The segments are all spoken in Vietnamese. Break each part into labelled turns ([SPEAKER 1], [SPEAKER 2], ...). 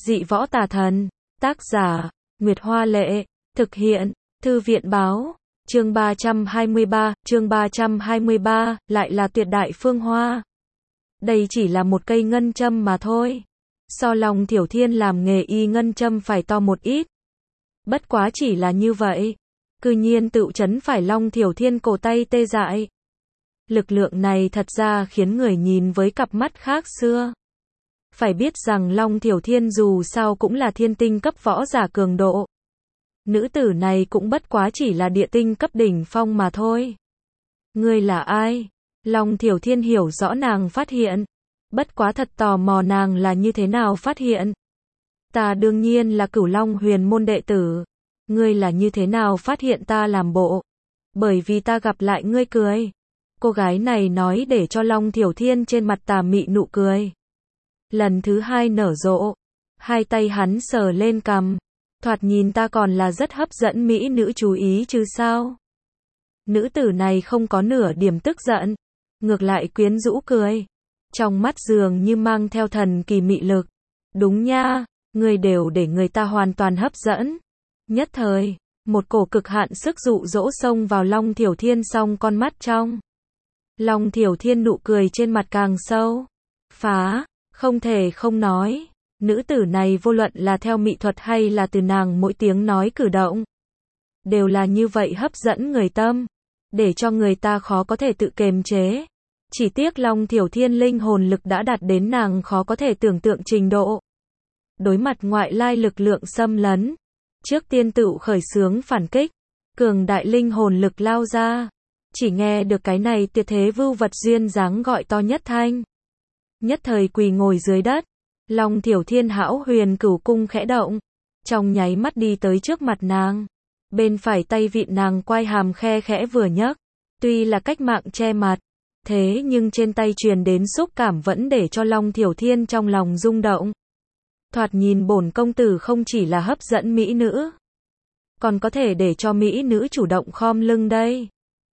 [SPEAKER 1] Dị võ tà thần. Tác giả, Nguyệt Hoa Lệ. Thực hiện, Thư viện Báo. Chương 323, lại là tuyệt đại phương hoa. Đây chỉ là một cây ngân châm mà thôi. So Long Thiểu Thiên làm nghề y ngân châm phải to một ít. Bất quá chỉ là như vậy. Cư nhiên tựu chấn phải Long Thiểu Thiên cổ tay tê dại. Lực lượng này thật ra khiến người nhìn với cặp mắt khác xưa. Phải biết rằng Long Thiểu Thiên dù sao cũng là thiên tinh cấp võ giả cường độ. Nữ tử này cũng bất quá chỉ là địa tinh cấp đỉnh phong mà thôi. Ngươi là ai? Long Thiểu Thiên hiểu rõ nàng phát hiện. Bất quá thật tò mò nàng là như thế nào phát hiện. Ta đương nhiên là Cửu Long Huyền môn đệ tử. Ngươi là như thế nào phát hiện ta làm bộ? Bởi vì ta gặp lại ngươi cười. Cô gái này nói để cho Long Thiểu Thiên trên mặt tà mị nụ cười. Lần thứ hai nở rộ. Hai tay hắn sờ lên cằm. Thoạt nhìn ta còn là rất hấp dẫn mỹ nữ chú ý chứ sao? Nữ tử này không có nửa điểm tức giận. Ngược lại quyến rũ cười. Trong mắt dường như mang theo thần kỳ mị lực. Đúng nha, ngươi đều để người ta hoàn toàn hấp dẫn. Nhất thời, một cổ cực hạn sức dụ dỗ xông vào Long Thiểu Thiên song con mắt trong. Long Thiểu Thiên nụ cười trên mặt càng sâu. Phá, không thể không nói. Nữ tử này vô luận là theo mỹ thuật hay là từ nàng mỗi tiếng nói cử động. Đều là như vậy hấp dẫn người tâm. Để cho người ta khó có thể tự kiềm chế. Chỉ tiếc Long Thiểu Thiên linh hồn lực đã đạt đến nàng khó có thể tưởng tượng trình độ. Đối mặt ngoại lai lực lượng xâm lấn. Trước tiên tựu khởi xướng phản kích. Cường đại linh hồn lực lao ra. Chỉ nghe được cái này tuyệt thế vưu vật duyên dáng gọi to nhất thanh. Nhất thời quỳ ngồi dưới đất. Long Thiểu Thiên hão huyền cửu cung khẽ động. Trong nháy mắt đi tới trước mặt nàng. Bên phải tay vịn nàng quai hàm khe khẽ vừa nhấc. Tuy là cách mạng che mặt. Thế nhưng trên tay truyền đến xúc cảm vẫn để cho Long Thiểu Thiên trong lòng rung động. Thoạt nhìn bổn công tử không chỉ là hấp dẫn mỹ nữ. Còn có thể để cho mỹ nữ chủ động khom lưng đây.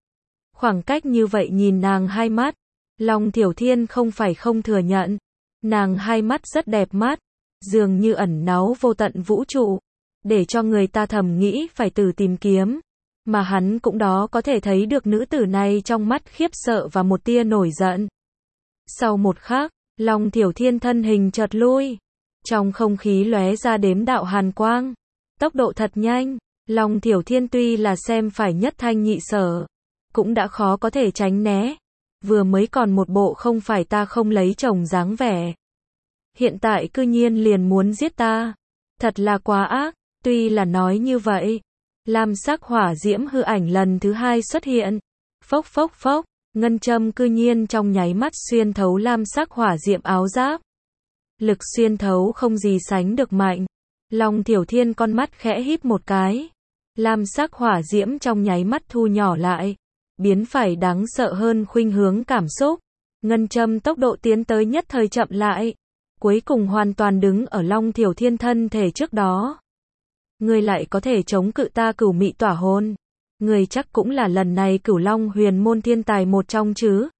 [SPEAKER 1] Khoảng cách như vậy nhìn nàng hai mắt. Long Thiểu Thiên không phải không thừa nhận. Nàng hai mắt rất đẹp mắt. Dường như ẩn náu vô tận vũ trụ. Để cho người ta thầm nghĩ phải từ tìm kiếm. Mà hắn cũng đó có thể thấy được nữ tử này trong mắt khiếp sợ và một tia nổi giận. Sau một khắc, Long Thiểu Thiên thân hình chợt lui. Trong không khí lóe ra đếm đạo hàn quang. Tốc độ thật nhanh. Long Thiểu Thiên tuy là xem phải nhất thanh nhị sở. Cũng đã khó có thể tránh né. Vừa mới còn một bộ không phải ta không lấy chồng dáng vẻ. Hiện tại cư nhiên liền muốn giết ta. Thật là quá ác. Tuy là nói như vậy. Lam sắc hỏa diễm hư ảnh lần thứ hai xuất hiện. Phốc phốc phốc. Ngân châm cư nhiên trong nháy mắt xuyên thấu lam sắc hỏa diễm áo giáp. Lực xuyên thấu không gì sánh được mạnh. Long Thiểu Thiên con mắt khẽ híp một cái. Lam sắc hỏa diễm trong nháy mắt thu nhỏ lại. Biến phải đáng sợ hơn khuynh hướng cảm xúc. Ngân châm tốc độ tiến tới nhất thời chậm lại. Cuối cùng hoàn toàn đứng ở Long Thiểu Thiên thân thể trước đó. Ngươi lại có thể chống cự ta cửu mị tỏa hồn. Ngươi chắc cũng là lần này Cửu Long Huyền môn thiên tài một trong chứ.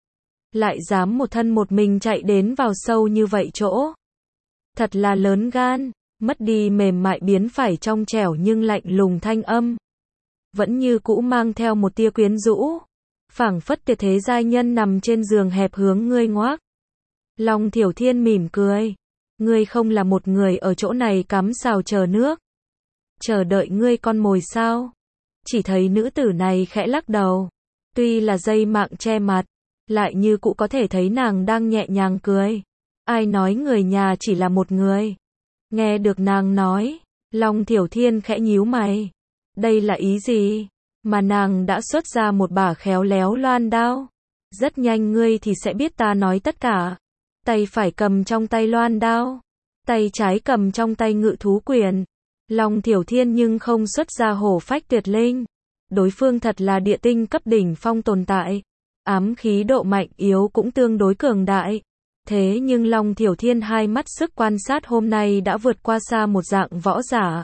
[SPEAKER 1] Lại dám một thân một mình chạy đến vào sâu như vậy chỗ. Thật là lớn gan. Mất đi mềm mại biến phải trong trẻo nhưng lạnh lùng thanh âm. Vẫn như cũ mang theo một tia quyến rũ. Phảng phất tuyệt thế giai nhân nằm trên giường hẹp hướng ngươi ngoác. Long Thiểu Thiên mỉm cười. Ngươi không là một người ở chỗ này cắm sào chờ nước. Chờ đợi ngươi con mồi sao? Chỉ thấy nữ tử này khẽ lắc đầu. Tuy là dây mạng che mặt. Lại như cũ có thể thấy nàng đang nhẹ nhàng cười. Ai nói người nhà chỉ là một người? Nghe được nàng nói. Long Thiểu Thiên khẽ nhíu mày. Đây là ý gì? Mà nàng đã xuất ra một bả khéo léo loan đao. Rất nhanh ngươi thì sẽ biết ta nói tất cả. Tay phải cầm trong tay loan đao. Tay trái cầm trong tay ngự thú quyền. Long Thiểu Thiên nhưng không xuất ra hổ phách tuyệt linh. Đối phương thật là địa tinh cấp đỉnh phong tồn tại. Ám khí độ mạnh yếu cũng tương đối cường đại. Thế nhưng Long Thiểu Thiên hai mắt sức quan sát hôm nay đã vượt qua xa một dạng võ giả.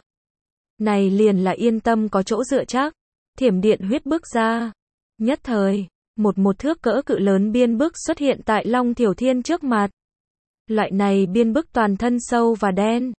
[SPEAKER 1] Này liền là yên tâm có chỗ dựa chắc. Thiểm điện huyết bức ra. Nhất thời, một thước cỡ cự lớn biên bức xuất hiện tại Long Thiểu Thiên trước mặt. Loại này biên bức toàn thân sâu và đen.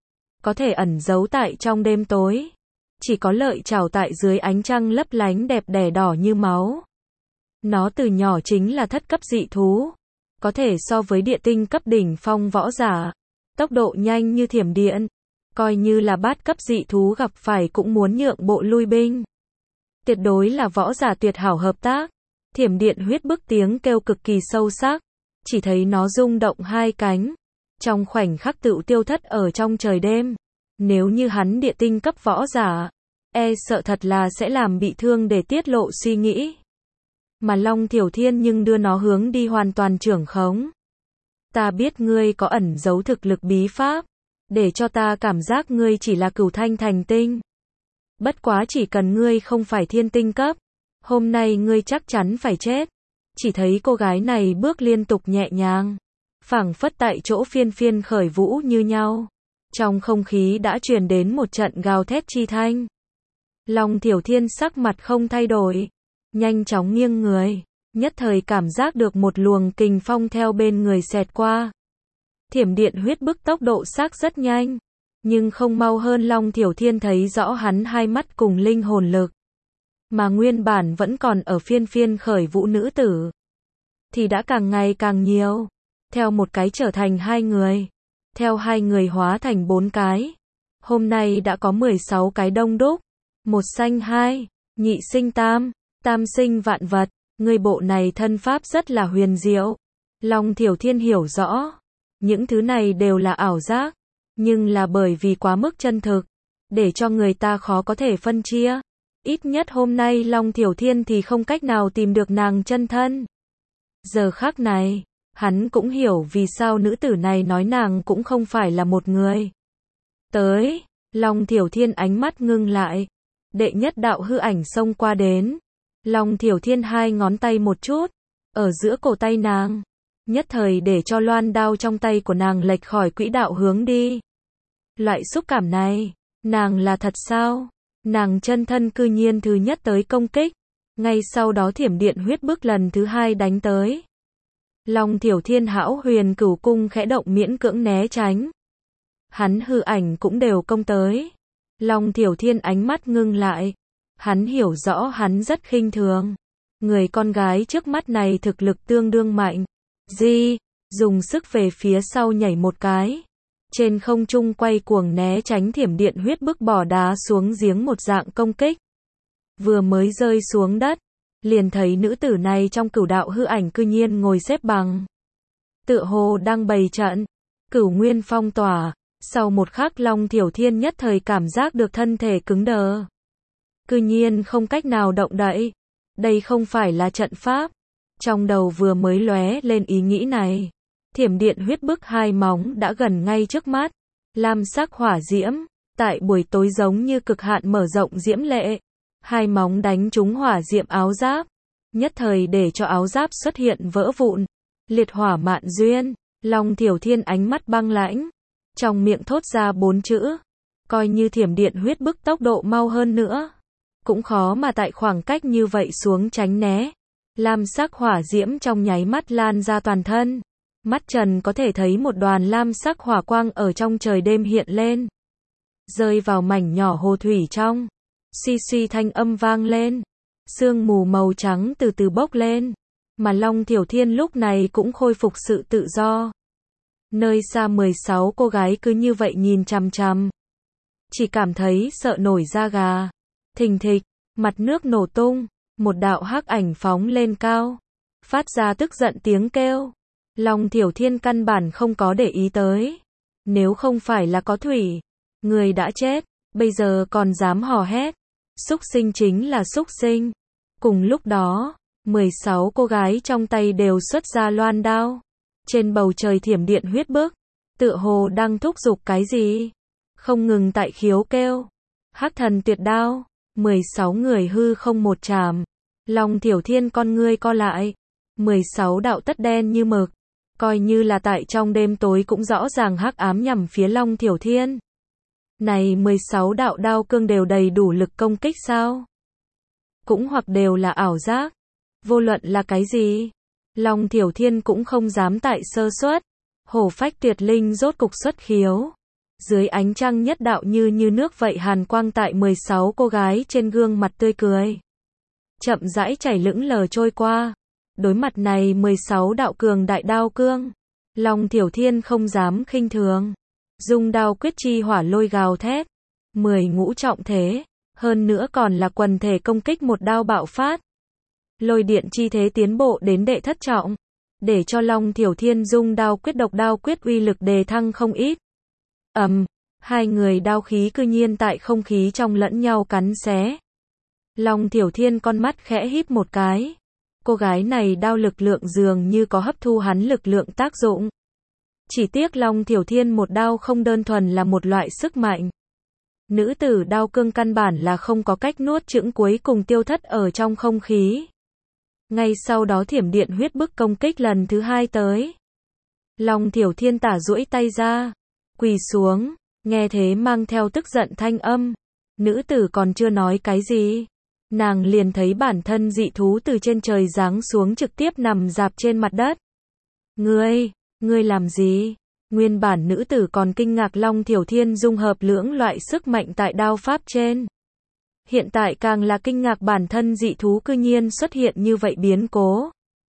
[SPEAKER 1] có thể ẩn giấu tại trong đêm tối. Chỉ có lợi chảo tại dưới ánh trăng lấp lánh đẹp đẽ đỏ như máu. Nó từ nhỏ chính là thất cấp dị thú, có thể so với địa tinh cấp đỉnh phong võ giả, tốc độ nhanh như thiểm điện, coi như là bát cấp dị thú gặp phải cũng muốn nhượng bộ lui binh. Tuyệt đối là võ giả tuyệt hảo hợp tác. Thiểm điện huyết bức tiếng kêu cực kỳ sâu sắc, chỉ thấy nó rung động hai cánh, trong khoảnh khắc tựu tiêu thất ở trong trời đêm. Nếu như hắn địa tinh cấp võ giả, sợ thật là sẽ làm bị thương để tiết lộ suy nghĩ. Mà Long Thiểu Thiên nhưng đưa nó hướng đi hoàn toàn trưởng khống. Ta biết ngươi có ẩn giấu thực lực bí pháp, để cho ta cảm giác ngươi chỉ là cửu thanh thành tinh. Bất quá chỉ cần ngươi không phải thiên tinh cấp, hôm nay ngươi chắc chắn phải chết. Chỉ thấy cô gái này bước liên tục nhẹ nhàng, phảng phất tại chỗ phiên phiên khởi vũ như nhau. Trong không khí đã truyền đến một trận gào thét chi thanh. Long Thiểu Thiên sắc mặt không thay đổi, nhanh chóng nghiêng người, nhất thời cảm giác được một luồng kình phong theo bên người xẹt qua. Thiểm điện huyết bức tốc độ sắc rất nhanh, nhưng không mau hơn Long Thiểu Thiên thấy rõ hắn hai mắt cùng linh hồn lực. Mà nguyên bản vẫn còn ở phiên phiên khởi vũ nữ tử, thì đã càng ngày càng nhiều, theo một cái trở thành hai người, theo hai người hóa thành 4 cái. Hôm nay đã có 16 cái đông đúc, một sanh hai, nhị sinh tam, tam sinh vạn vật, người bộ này thân pháp rất là huyền diệu. Long Thiểu Thiên hiểu rõ, những thứ này đều là ảo giác, nhưng là bởi vì quá mức chân thực, để cho người ta khó có thể phân chia. Ít nhất hôm nay Long Thiểu Thiên thì không cách nào tìm được nàng chân thân. Giờ khắc này, hắn cũng hiểu vì sao nữ tử này nói nàng cũng không phải là một người. Tới, Long Thiểu Thiên ánh mắt ngưng lại, đệ nhất đạo hư ảnh xông qua đến. Long Thiểu Thiên hai ngón tay một chút, ở giữa cổ tay nàng, nhất thời để cho loan đao trong tay của nàng lệch khỏi quỹ đạo hướng đi. Loại xúc cảm này, nàng là thật sao? Nàng chân thân cư nhiên thứ nhất tới công kích, ngay sau đó thiểm điện huyết bức lần thứ hai đánh tới. Long Thiểu Thiên hão huyền cửu cung khẽ động miễn cưỡng né tránh. Hắn hư ảnh cũng đều công tới. Long Thiểu Thiên ánh mắt ngưng lại. Hắn hiểu rõ hắn rất khinh thường. Người con gái trước mắt này thực lực tương đương mạnh. Dùng sức về phía sau nhảy một cái. Trên không trung quay cuồng né tránh thiểm điện huyết bức bỏ đá xuống giếng một dạng công kích. Vừa mới rơi xuống đất, liền thấy nữ tử này trong cửu đạo hư ảnh cư nhiên ngồi xếp bằng. Tựa hồ đang bày trận, cửu nguyên phong tỏa, sau một khắc Long Thiểu Thiên nhất thời cảm giác được thân thể cứng đờ. Cư nhiên không cách nào động đậy, đây không phải là trận pháp. Trong đầu vừa mới lóe lên ý nghĩ này, thiểm điện huyết bức hai móng đã gần ngay trước mắt, lam sắc hỏa diễm, tại buổi tối giống như cực hạn mở rộng diễm lệ. Hai móng đánh trúng hỏa diệm áo giáp, nhất thời để cho áo giáp xuất hiện vỡ vụn. Liệt hỏa mạn duyên, Long Thiểu Thiên ánh mắt băng lãnh, trong miệng thốt ra 4 chữ. Coi như thiểm điện huyết bức tốc độ mau hơn nữa, cũng khó mà tại khoảng cách như vậy xuống tránh né. Lam sắc hỏa diễm trong nháy mắt lan ra toàn thân. Mắt trần có thể thấy một đoàn lam sắc hỏa quang ở trong trời đêm hiện lên, rơi vào mảnh nhỏ hồ thủy trong. Suy suy thanh âm vang lên, sương mù màu trắng từ từ bốc lên, mà Long Thiểu Thiên lúc này cũng khôi phục sự tự do. Nơi xa 16 cô gái cứ như vậy nhìn chằm chằm, chỉ cảm thấy sợ nổi da gà. Thình thịch, mặt nước nổ tung, một đạo hắc ảnh phóng lên cao, phát ra tức giận tiếng kêu. Long Thiểu Thiên căn bản không có để ý tới, nếu không phải là có thủy, người đã chết, bây giờ còn dám hò hét. Súc sinh chính là súc sinh. Cùng lúc đó, 16 cô gái trong tay đều xuất ra loan đao. Trên bầu trời thiểm điện huyết bức, tựa hồ đang thúc giục cái gì, không ngừng tại khiếu kêu. Hắc thần tuyệt đao, 16 người hư không một chạm. Long Thiểu Thiên con ngươi co lại, 16 đạo tất đen như mực, coi như là tại trong đêm tối cũng rõ ràng hắc ám nhằm phía Long Thiểu Thiên. Này 16 đạo đao cương đều đầy đủ lực công kích sao? Cũng hoặc đều là ảo giác? Vô luận là cái gì? Long Thiểu Thiên cũng không dám tại sơ suất. Hổ phách tuyệt linh rốt cục xuất khiếu. Dưới ánh trăng nhất đạo như nước vậy hàn quang tại 16 cô gái trên gương mặt tươi cười. Chậm rãi chảy lững lờ trôi qua. Đối mặt này 16 đạo cường đại đao cương. Long Thiểu Thiên không dám khinh thường. Dung đao quyết chi hỏa lôi gào thét. 10 ngũ trọng thế. Hơn nữa còn là quần thể công kích một đao bạo phát. Lôi điện chi thế tiến bộ đến đệ thất trọng. Để cho Long Thiểu Thiên dung đao quyết độc đao quyết uy lực đề thăng không ít. Hai người đao khí cư nhiên tại không khí trong lẫn nhau cắn xé. Long Thiểu Thiên con mắt khẽ híp một cái. Cô gái này đao lực lượng dường như có hấp thu hắn lực lượng tác dụng. Chỉ tiếc Long Thiểu Thiên một đao không đơn thuần là một loại sức mạnh. Nữ tử đao cương căn bản là không có cách nuốt chửng cuối cùng tiêu thất ở trong không khí. Ngay sau đó thiểm điện huyết bức công kích lần thứ 2 tới. Long Thiểu Thiên tả duỗi tay ra, quỳ xuống, nghe thế mang theo tức giận thanh âm. Nữ tử còn chưa nói cái gì, nàng liền thấy bản thân dị thú từ trên trời giáng xuống trực tiếp nằm rạp trên mặt đất. Ngươi làm gì? Nguyên bản nữ tử còn kinh ngạc Long Thiểu Thiên dung hợp lưỡng loại sức mạnh tại đao pháp trên. Hiện tại càng là kinh ngạc bản thân dị thú cư nhiên xuất hiện như vậy biến cố.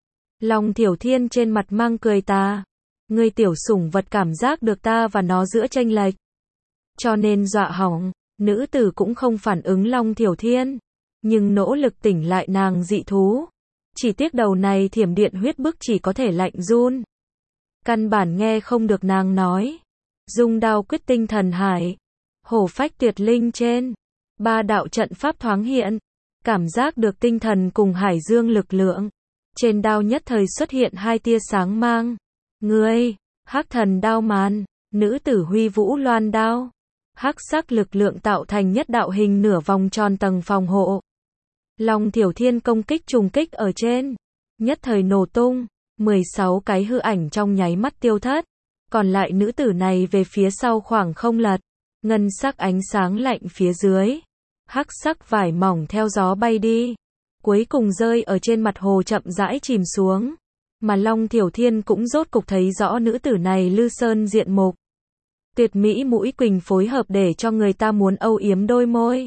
[SPEAKER 1] Long Thiểu Thiên trên mặt mang cười tà. Ngươi tiểu sủng vật cảm giác được ta và nó giữa chênh lệch. Cho nên dọa hỏng, nữ tử cũng không phản ứng Long Thiểu Thiên. Nhưng nỗ lực tỉnh lại nàng dị thú. Chỉ tiếc đầu này thiểm điện huyết bức chỉ có thể lạnh run. Căn bản nghe không được nàng nói. Dung đao quyết tinh thần hải. Hổ phách tuyệt linh trên. 3 đạo trận pháp thoáng hiện. Cảm giác được tinh thần cùng hải dương lực lượng. Trên đao nhất thời xuất hiện 2 tia sáng mang. Ngươi, hắc thần đao màn. Nữ tử huy vũ loan đao. Hắc sắc lực lượng tạo thành nhất đạo hình nửa vòng tròn tầng phòng hộ. Long Thiểu Thiên công kích trùng kích ở trên. Nhất thời nổ tung. 16 cái hư ảnh trong nháy mắt tiêu thất. Còn lại nữ tử này về phía sau khoảng không lật. Ngân sắc ánh sáng lạnh phía dưới. Hắc sắc vải mỏng theo gió bay đi. Cuối cùng rơi ở trên mặt hồ chậm rãi chìm xuống. Mà Long Thiểu Thiên cũng rốt cục thấy rõ nữ tử này lư sơn diện mục. Tuyệt mỹ mũi quỳnh phối hợp để cho người ta muốn âu yếm đôi môi.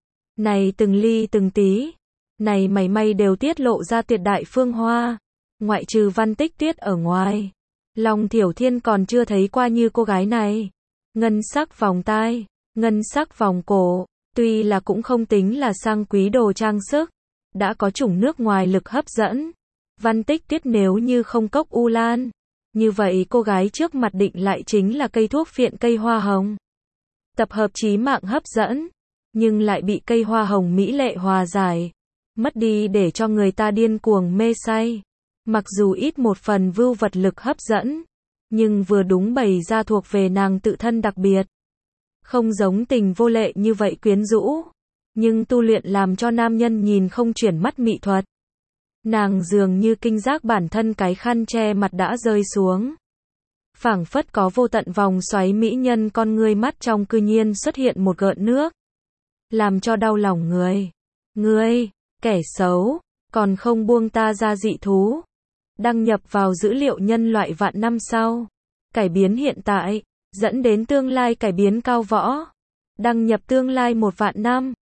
[SPEAKER 1] Này từng ly từng tí. Này mảy may đều tiết lộ ra tuyệt đại phương hoa. Ngoại trừ Văn Tích Tuyết ở ngoài. Long Thiểu Thiên còn chưa thấy qua như cô gái này. Ngân sắc vòng tai. Ngân sắc vòng cổ. Tuy là cũng không tính là sang quý đồ trang sức. Đã có chủng nước ngoài lực hấp dẫn. Văn Tích Tuyết nếu như không cốc u lan. Như vậy cô gái trước mặt định lại chính là cây thuốc phiện cây hoa hồng. Tập hợp chí mạng hấp dẫn. Nhưng lại bị cây hoa hồng mỹ lệ hòa giải. Mất đi để cho người ta điên cuồng mê say. Mặc dù ít một phần vưu vật lực hấp dẫn. Nhưng vừa đúng bày ra thuộc về nàng tự thân đặc biệt. Không giống tình vô lệ như vậy quyến rũ. Nhưng tu luyện làm cho nam nhân nhìn không chuyển mắt mỹ thuật. Nàng dường như kinh giác bản thân cái khăn che mặt đã rơi xuống. Phảng phất có vô tận vòng xoáy mỹ nhân con ngươi mắt trong cư nhiên xuất hiện một gợn nước. Làm cho đau lòng người. Ngươi, kẻ xấu, còn không buông ta ra dị thú. Đăng nhập vào dữ liệu nhân loại vạn năm sau. Cải biến hiện tại, dẫn đến tương lai cải biến cao võ. Đăng nhập tương lai 1 vạn năm.